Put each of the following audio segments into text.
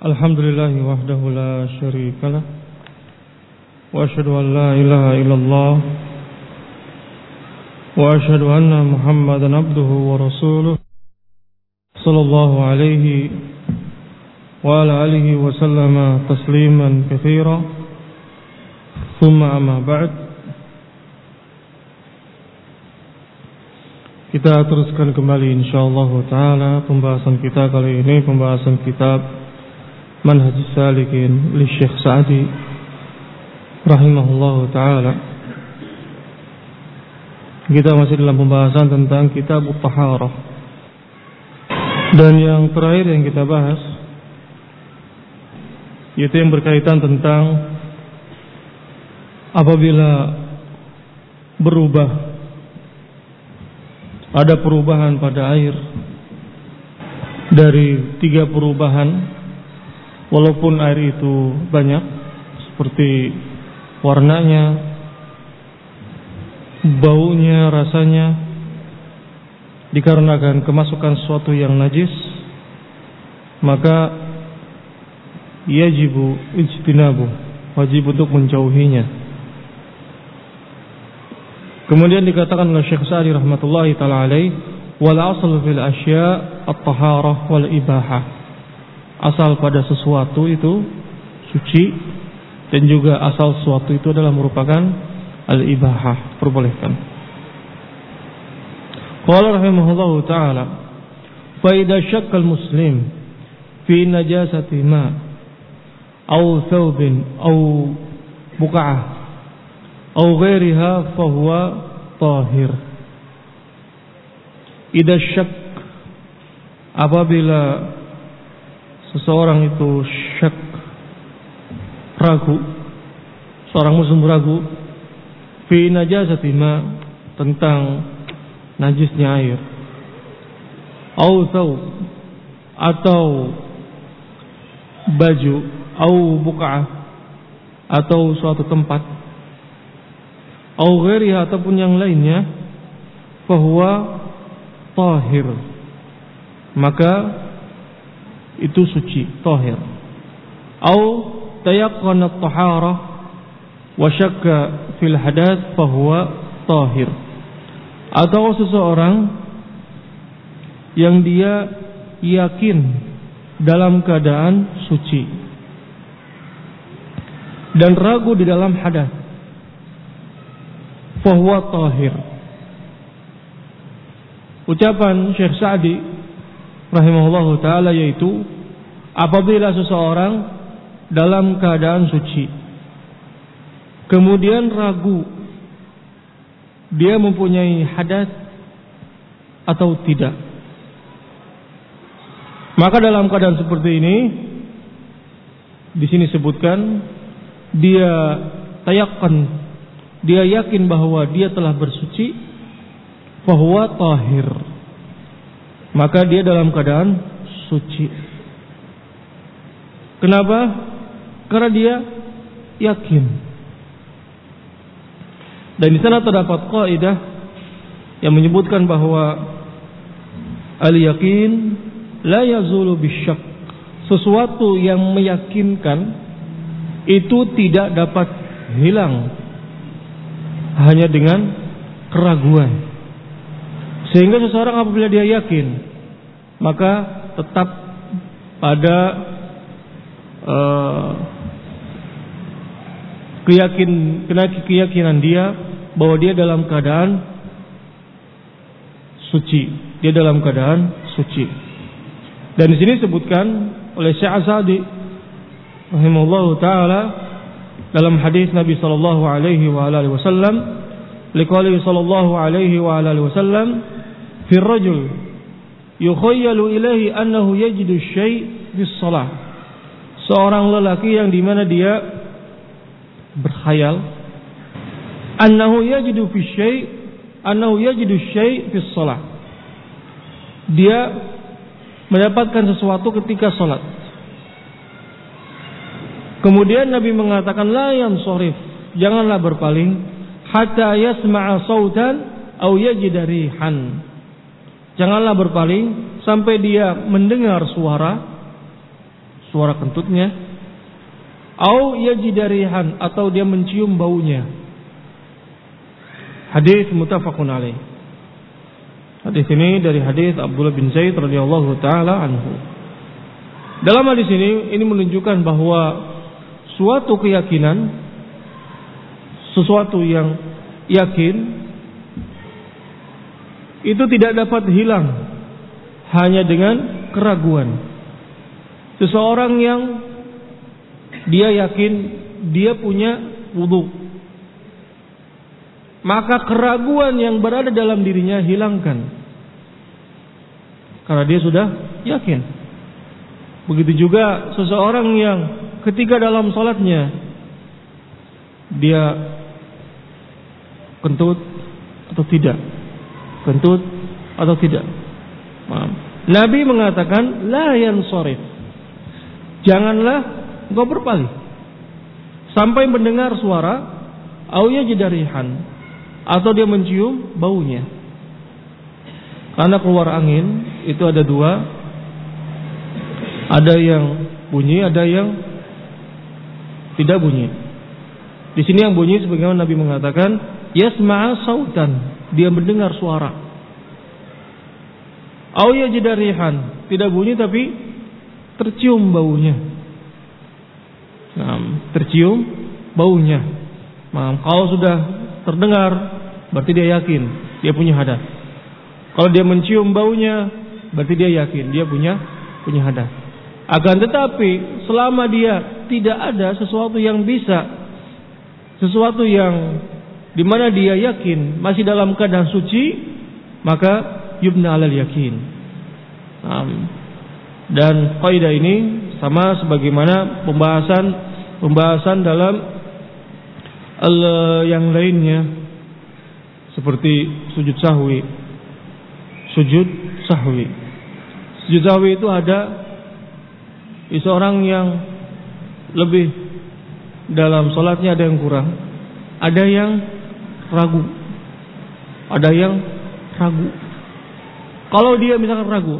Alhamdulillahi wahdahu la syarika lah wa asyhadu an la ilaha illallah wa asyhadu anna Muhammadan abduhu wa rasuluh sallallahu alaihi wa ala alihi wa sallama tasliman katsira. Thumma amma ba'd. Kita teruskan kembali insyaallah taala pembahasan kita kali ini, pembahasan kitab Manhajus Salikin li Syekh Sa'di rahimahullahu taala. Kita masih dalam pembahasan tentang kitab Taharah. Dan yang terakhir yang kita bahas yaitu yang berkaitan tentang apabila berubah, ada perubahan pada air dari 3 perubahan, walaupun air itu banyak, seperti warnanya, baunya, rasanya, dikarenakan kemasukan sesuatu yang najis, maka yajibu ijtinabu, wajib untuk menjauhinya. Kemudian dikatakan oleh Syekh Sa'di rahmatullahi ta'ala alaih, wal asl fil asya' at-taharah wal ibahah. Asal pada sesuatu itu suci, dan juga asal sesuatu itu adalah merupakan al-ibahah, perbolehkan. Qala rahimahullahu ta'ala, fa idza syakka al-muslim fi najasati ma aw thawbin aw buq'ah aw ghairiha fa huwa tahir. Idza syak, apabila seseorang itu syak, ragu, seorang muslim ragu, fi najasati ma, tentang najisnya air, au thawb, atau baju, au buq'ah, atau suatu tempat, au ghairiha, ataupun yang lainnya, fahuwa tahir, maka itu suci, tahir. Au tayaqqana at-taharah wa syakka fil hadath fahuwa tahir. Atau seseorang yang dia yakin dalam keadaan suci dan ragu di dalam hadath, fahuwa tahir. Ucapan Syekh Sa'di rahimahullahu ta'ala yaitu, apabila seseorang dalam keadaan suci kemudian ragu dia mempunyai hadas atau tidak, maka dalam keadaan seperti ini di sini sebutkan dia tayakkan, dia yakin bahwa dia telah bersuci, fahuwa tahir, maka dia dalam keadaan suci. Kenapa? Karena dia yakin. Dan di sana terdapat kaidah yang menyebutkan bahwa al-yaqin la yazulu bisyak. Sesuatu yang meyakinkan itu tidak dapat hilang hanya dengan keraguan. Sehingga seseorang apabila dia yakin, maka tetap pada keyakinan dia bahwa dia dalam keadaan suci, dia dalam keadaan suci. Dan di sini disebutkan oleh Syekh Sa'di rahimahullahu taala dalam hadis Nabi sallallahu alaihi wa alihi wasallam, liqaulihi sallallahu alaihi wa alihi wasallam, fi rajul yukhayyalu ilaihi annahu yajidu syai' fi shalah. Seorang lelaki yang dimana dia berkhayal annahu yajidu fi syai', annahu yajidu syai' fi shalah. Dia mendapatkan sesuatu ketika salat. Kemudian Nabi mengatakan la yansarif, janganlah berpaling hatta yasma'a sautan aw yajida rihan. Janganlah berpaling sampai dia mendengar suara kentutnya, au yajidarihan, atau dia mencium baunya. Hadis muttafaqun alaih. Hadis ini dari hadis Abdullah bin Zaid radhiyallahu taala anhu. Dalam hadis ini menunjukkan bahwa suatu keyakinan, sesuatu yang yakin itu tidak dapat hilang hanya dengan keraguan. Seseorang yang dia yakin dia punya wudu, maka keraguan yang berada dalam dirinya hilangkan, karena dia sudah yakin. Begitu juga seseorang yang ketika dalam salatnya dia kentut atau tidak, kentut atau tidak. Nabi mengatakan la yansarif, janganlah engkau berpaling sampai mendengar suara au yajidarihan, atau dia mencium baunya. Karena keluar angin itu ada dua, ada yang bunyi, ada yang tidak bunyi. Di sini yang bunyi sebagaimana Nabi mengatakan yasma'a sautan, dia mendengar suara. Au yajidarihan, tidak bunyi tapi tercium baunya. Tercium baunya. Kalau sudah terdengar berarti dia yakin dia punya hadas. Kalau dia mencium baunya berarti dia yakin dia punya hadas. Akan tetapi selama dia tidak ada sesuatu yang bisa, sesuatu yang dimana dia yakin masih dalam keadaan suci, maka yubna alal yakin. Dan kaidah ini sama sebagaimana pembahasan dalam yang lainnya, seperti sujud sahwi. Sujud sahwi itu ada seorang yang lebih dalam salatnya, ada yang kurang, ada yang ragu. Kalau dia misalkan ragu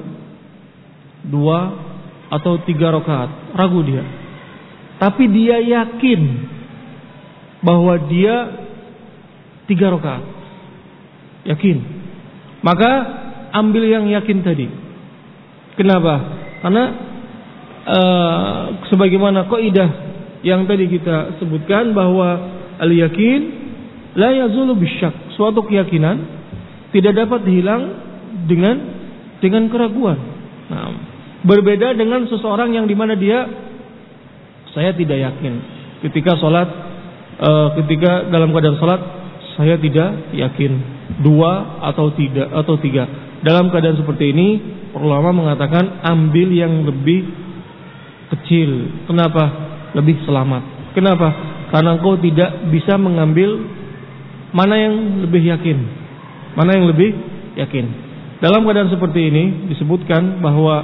2 atau 3 rakaat, ragu dia, tapi dia yakin bahwa dia 3 rakaat, yakin, maka ambil yang yakin tadi. Kenapa? Karena sebagaimana kaidah yang tadi kita sebutkan bahwa al-yakin la yazulu bisyak, suatu keyakinan tidak dapat hilang dengan keraguan. Berbeda dengan seseorang yang dimana dia, saya tidak yakin ketika sholat, ketika dalam keadaan sholat saya tidak yakin 2 atau 3. Dalam keadaan seperti ini ulama mengatakan ambil yang lebih kecil. Kenapa? Lebih selamat. Kenapa? Karena engkau tidak bisa mengambil mana yang lebih yakin, mana yang lebih yakin. Dalam keadaan seperti ini disebutkan bahwa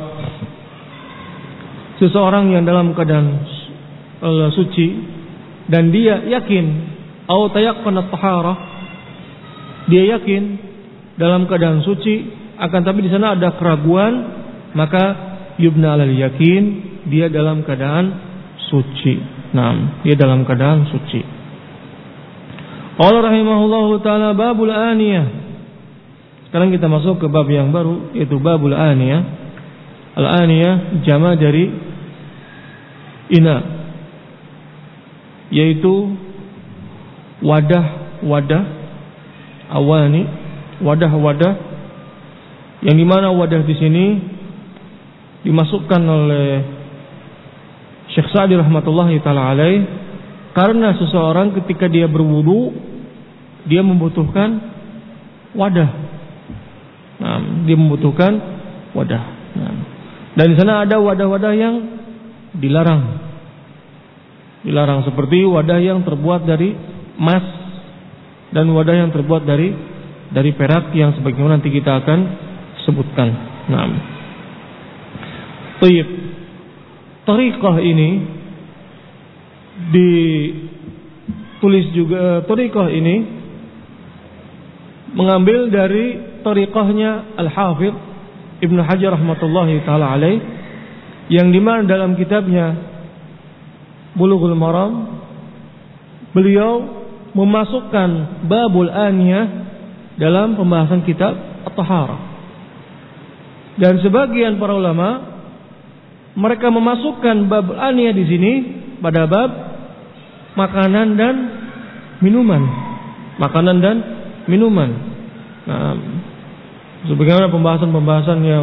seseorang yang dalam keadaan suci dan dia yakin au tayaqqana taharah, dia yakin dalam keadaan suci, akan tapi di sana ada keraguan, maka yubna alal yakin, dia dalam keadaan suci. Dia dalam keadaan suci. Allah rahimahullahu taala babul aniyah. Sekarang kita masuk ke bab yang baru, yaitu babul aniyah. Al-aniyah jama' dari ina, yaitu wadah-wadah, awani, wadah-wadah, yang dimana wadah di sini dimasukkan oleh Syekh Sa'di rahmatullahi taala alaih, karena seseorang ketika dia berwudu dia membutuhkan wadah. Dia membutuhkan wadah. Dan di sana ada wadah-wadah yang dilarang. Dilarang seperti wadah yang terbuat dari emas dan wadah yang terbuat dari perak, yang sebagaimana nanti kita akan sebutkan. Baik. Thariqah ini ditulis juga, thariqah ini mengambil dari thariqahnya Al-Hafidh Ibnu Hajar rahmatullahi taala alaih, yang dimana dalam kitabnya Bulughul Maram beliau memasukkan babul aniyah dalam pembahasan kitab At-Taharah. Dan sebagian para ulama mereka memasukkan babul aniyah di sini pada bab makanan dan minuman. Makanan dan minuman. Nah, sebagaimana pembahasan-pembahasan yang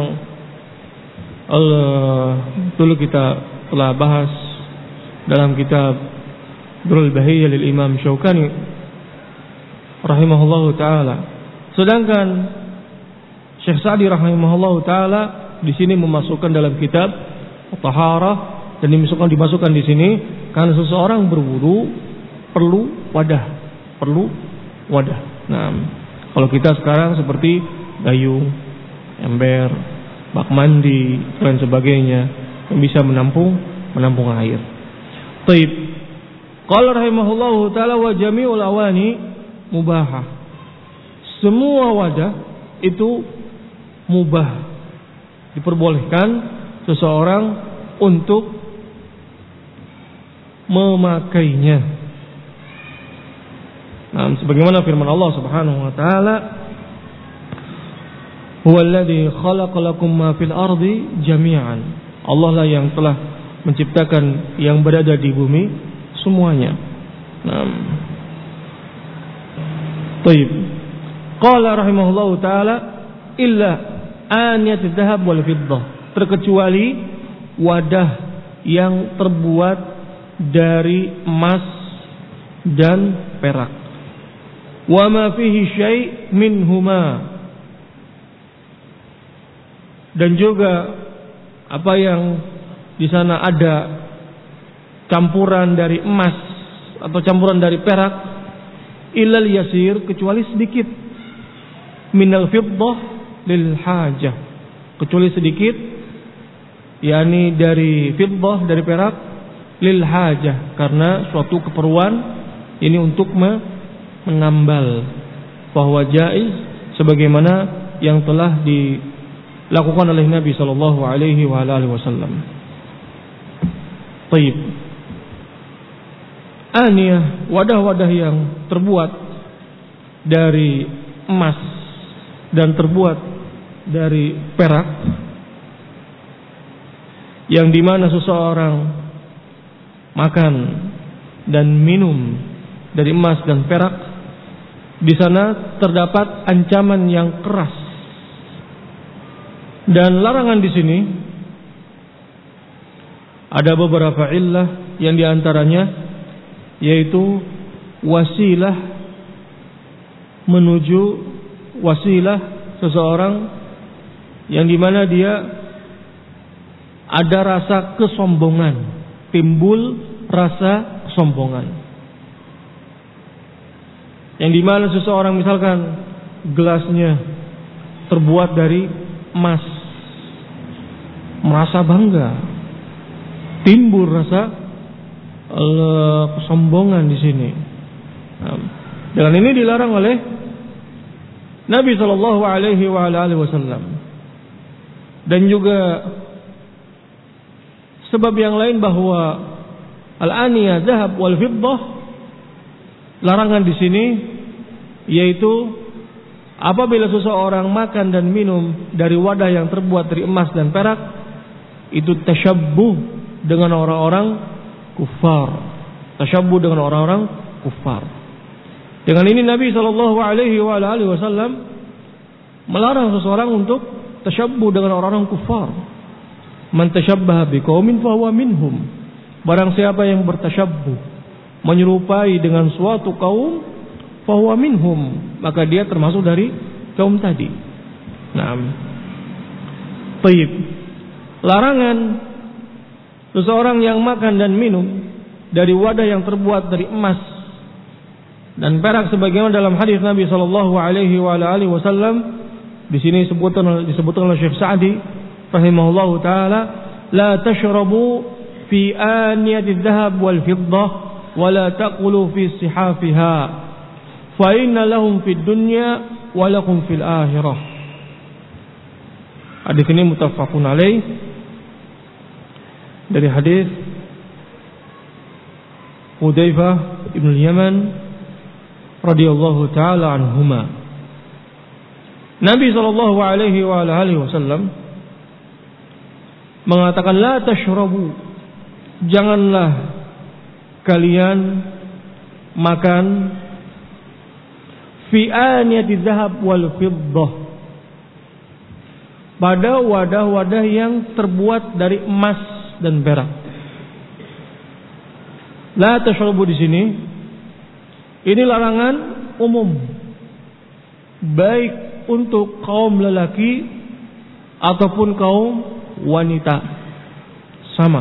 dulu kita telah bahas dalam kitab Durrul Bahiyah lil Imam Syaukani rahimahullahu taala. Sedangkan Syekh Sa'di rahimahullahu taala di sini memasukkan dalam kitab At-Taharah dan dimasukkan di sini karena seseorang berwudu perlu wadah. Nah, kalau kita sekarang seperti gayung, ember, bak mandi dan sebagainya yang bisa menampung air. Taib. Qala rahimahullahu taala wa jami'ul awani mubahah. Semua wadah itu mubah. Diperbolehkan seseorang untuk memakainya. Nah, sebagaimana firman Allah Subhanahu wa taala, "Huwallazi khalaqa lakum ma fil ardi jami'an." Allah lah yang telah menciptakan yang berada di bumi semuanya. Baik. Qala rahimahullahu taala illa aniyat dzahab wal fiddah, terkecuali wadah yang terbuat dari emas dan perak. Wa ma fihi syai' minhuma, dan juga apa yang di sana ada campuran dari emas atau campuran dari perak, illal yasir, kecuali sedikit, minal fiddah lil hajah, kecuali sedikit, yakni dari fiddah, dari perak, lil hajah, karena suatu keperluan, ini untuk menambal, bahwa jaiz sebagaimana yang telah dilakukan oleh Nabi sallallahu alaihi wasallam. Baik. Aniyah, wadah-wadah yang terbuat dari emas dan terbuat dari perak, yang dimana seseorang makan dan minum dari emas dan perak, di sana terdapat ancaman yang keras. Dan larangan di sini ada beberapa illah, yang diantaranya yaitu wasilah menuju wasilah seseorang yang dimana dia ada rasa kesombongan, timbul rasa kesombongan, yang dimana seseorang misalkan gelasnya terbuat dari emas, merasa bangga, timbul rasa kesombongan di sini. Dengan ini dilarang oleh Nabi sallallahu alaihi wasallam. Dan juga sebab yang lain bahwa al-aniyah dzahab wal fiddah, larangan di sini yaitu apabila seseorang makan dan minum dari wadah yang terbuat dari emas dan perak, itu tasyabbuh dengan orang-orang kufar, tasyabbuh dengan orang-orang kufar. Dengan ini Nabi sallallahu alaihi wasallam melarang seseorang untuk tasyabbuh dengan orang-orang kufar. Man tasyabbaha biqaumin fahuwa minhum. Barang siapa yang bertasyabbuh, menyerupai dengan suatu kaum, fahuwa minhum, maka dia termasuk dari kaum tadi. Naam. Baik. Larangan seseorang yang makan dan minum dari wadah yang terbuat dari emas dan perak, sebagaimana dalam hadis Nabi sallallahu alaihi wasallam, di sini disebutkan oleh Syekh Sa'di rahimahullahu taala, la tashrabu fi aniyati dhahab wal fiddah wa la taqulu fi sihafiha fa inna lahum fid dunya wa lakum fil akhirah. Hadis ini muttafaqun alaih. dari hadis Hudzaifah ibn Yaman radhiyallahu taala anhuma. Nabi sallallahu alaihi wa alihi wasallam mengatakan, la tashrabu, janganlah kalian makan fi aniyati dzahab wal fiddah, pada wadah-wadah yang terbuat dari emas dan perak. La tashrabu di sini ini larangan umum, baik untuk kaum lelaki ataupun kaum wanita, sama.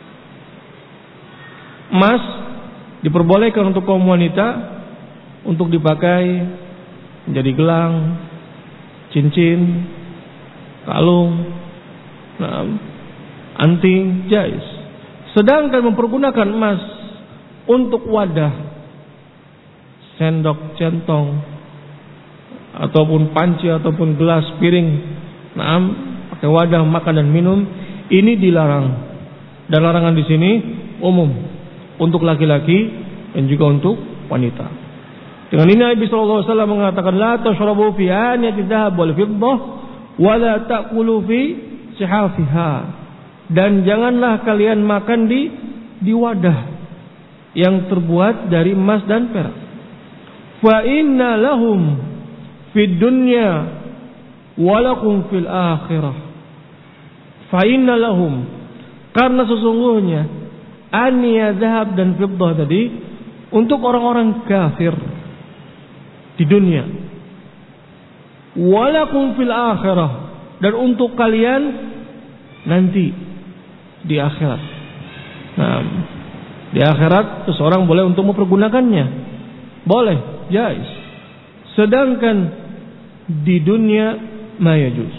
Emas diperbolehkan untuk kaum wanita untuk dipakai menjadi gelang, cincin, kalung, anting, jais. Sedangkan mempergunakan emas untuk wadah, sendok, centong, ataupun panci, ataupun gelas, piring, pakai wadah makan dan minum, ini dilarang. Dan larangan di sini umum untuk laki-laki dan juga untuk wanita. Dengan ini Nabi sallallahu alaihi wasallam mengatakan, la tashrabu fi aniyati dzahab wal fiddah wa la ta'kulu fi sihafiha, dan janganlah kalian makan di wadah yang terbuat dari emas dan perak. Fa inna lahum fid dunya wa lakum fil akhirah. Fa inna lahum, karena sesungguhnya aniya dzahab dan fiddah tadi untuk orang-orang kafir di dunia, wa lakum fil akhirah, dan untuk kalian nanti di akhirat. Di akhirat seseorang boleh untuk mempergunakannya, boleh, jais. Sedangkan di dunia mayajuz.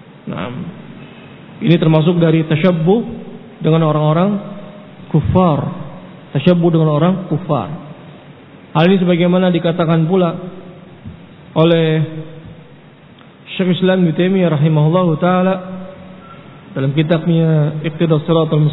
Ini termasuk dari tasyabbuh dengan orang-orang kufar. Tasyabbuh dengan orang kufar. Hal ini sebagaimana dikatakan pula oleh Syekh Islam Ibnu Taimiyah rahimahullahu taala dalam kitabnya Iqtidas Shiratal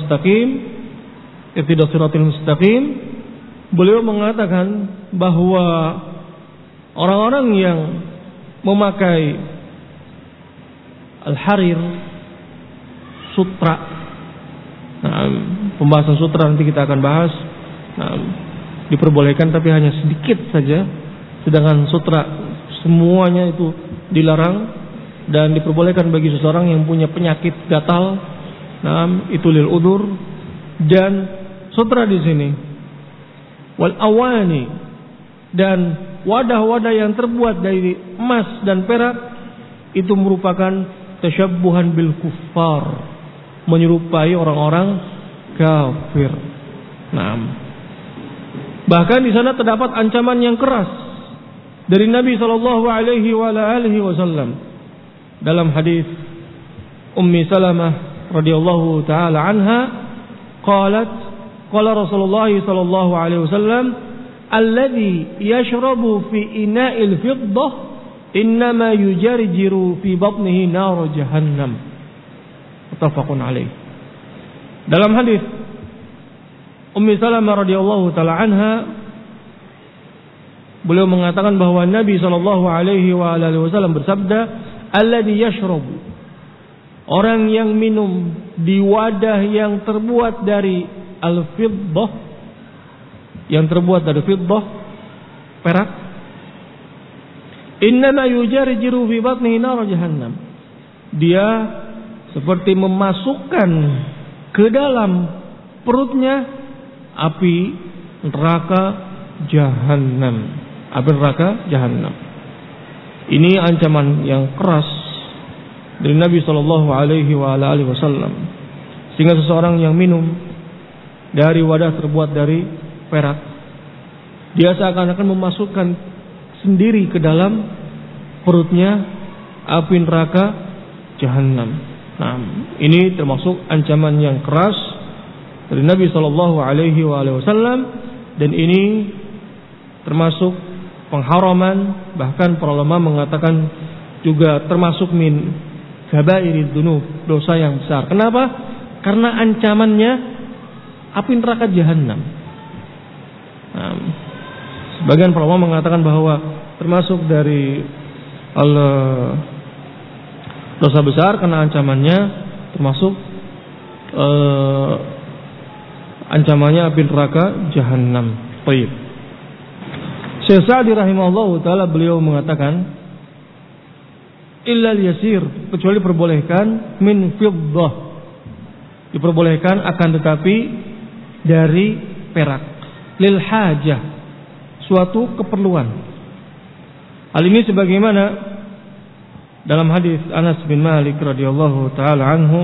Mustaqim, beliau mengatakan bahwa orang-orang yang memakai al-harir, sutra, pembahasan sutra nanti kita akan bahas, diperbolehkan tapi hanya sedikit saja, sedangkan sutra semuanya itu dilarang. Dan diperbolehkan bagi seseorang yang punya penyakit gatal, itu lil udur. Dan sutra di sini wal awani, dan wadah-wadah yang terbuat dari emas dan perak itu merupakan tasyabbuhan bil kuffar, menyerupai orang-orang kafir. Bahkan di sana terdapat ancaman yang keras dari Nabi sallallahu alaihi wasallam dalam hadis Ummi Salamah radhiyallahu taala anha, qalat qala Rasulullah sallallahu alaihi wasallam, alladhi yashrabu fi ina'il fiddah innama yujarjiru fi batnihi nar jahannam. Muttafaqun alaih. Dalam hadis Ummi Salamah radhiyallahu taala anha, beliau mengatakan bahwa Nabi sallallahu alaihi wasallam bersabda, alladhi yashrabu, orang yang minum di wadah yang terbuat dari al-fiddah, yang terbuat dari fiddah, perak, innama yujarjiru fi batnihi nar jahannam, dia seperti memasukkan ke dalam perutnya api neraka jahannam. Api neraka jahannam. Ini ancaman yang keras dari Nabi sallallahu alaihi wasallam, sehingga seseorang yang minum dari wadah terbuat dari perak, dia seakan-akan memasukkan sendiri ke dalam perutnya api neraka jahannam. Ini termasuk ancaman yang keras dari Nabi sallallahu alaihi wasallam, dan ini termasuk pengharaman, bahkan para ulama mengatakan juga termasuk min kabairid dzunub, dosa yang besar. Kenapa? karena ancamannya api neraka jahanam. Sebagian para ulama mengatakan bahwa termasuk dari dosa besar karena ancamannya termasuk ancamannya api neraka jahanam. Baik. Syekh Sa'di rahimahullahu taala beliau mengatakan illal yasir, kecuali diperbolehkan min fiddah, diperbolehkan akan tetapi dari perak, lil hajah, suatu keperluan. Hal ini sebagaimana dalam hadis Anas bin Malik radhiyallahu taala anhu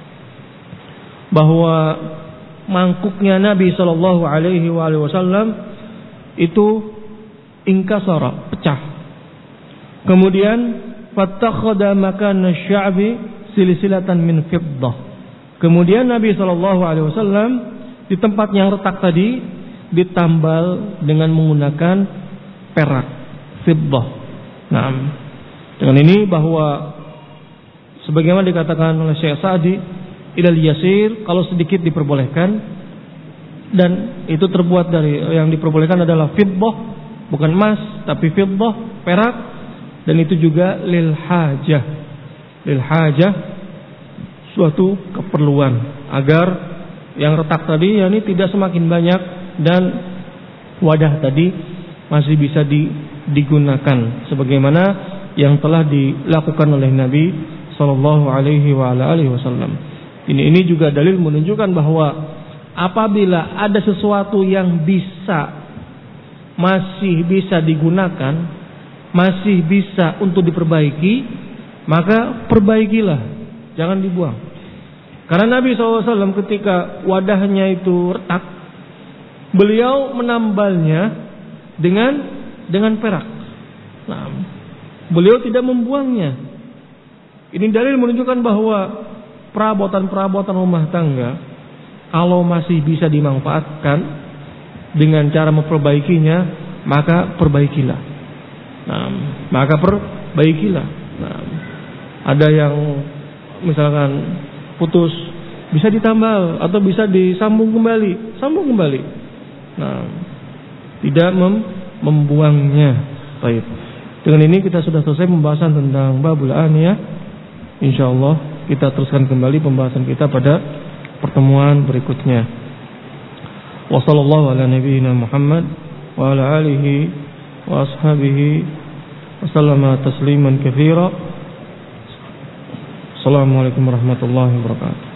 bahwa mangkuknya Nabi sallallahu alaihi wasallam itu inkasara, pecah. Kemudian fattakhadha makana sya'bi silsilatan min fiddah. Kemudian Nabi sallallahu alaihi wasallam di tempat yang retak tadi ditambal dengan menggunakan perak, fiddah. Nah, dengan ini bahwa sebagaimana dikatakan oleh Syekh Sa'di, ilal yasir, kalau sedikit diperbolehkan, dan itu terbuat dari yang diperbolehkan adalah fiddah, bukan emas tapi fiddah, perak, dan itu juga lil hajah, suatu keperluan, agar yang retak tadi yakni tidak semakin banyak dan wadah tadi masih bisa digunakan sebagaimana yang telah dilakukan oleh Nabi sallallahu alaihi wasallam. Ini juga dalil menunjukkan bahwa apabila ada sesuatu yang masih bisa digunakan, masih bisa untuk diperbaiki, maka perbaikilah, jangan dibuang. Karena Nabi SAW ketika wadahnya itu retak, beliau menambalnya dengan perak. Nah, beliau tidak membuangnya. Ini dalil menunjukkan bahwa perabotan-perabotan rumah tangga kalau masih bisa dimanfaatkan dengan cara memperbaikinya, maka perbaikilah. Nah, ada yang misalkan putus, bisa ditambal atau bisa disambung kembali, sambung kembali. Nah, tidak membuangnya. Baik. Dengan ini kita sudah selesai pembahasan tentang babul aniyah. Insyaallah kita teruskan kembali pembahasan kita pada pertemuan berikutnya. Wassallallahu ala nabiyyina Muhammad wa ala alihi wa ashabihi wasallama tasliman katsira. Assalamualaikum warahmatullahi wabarakatuh.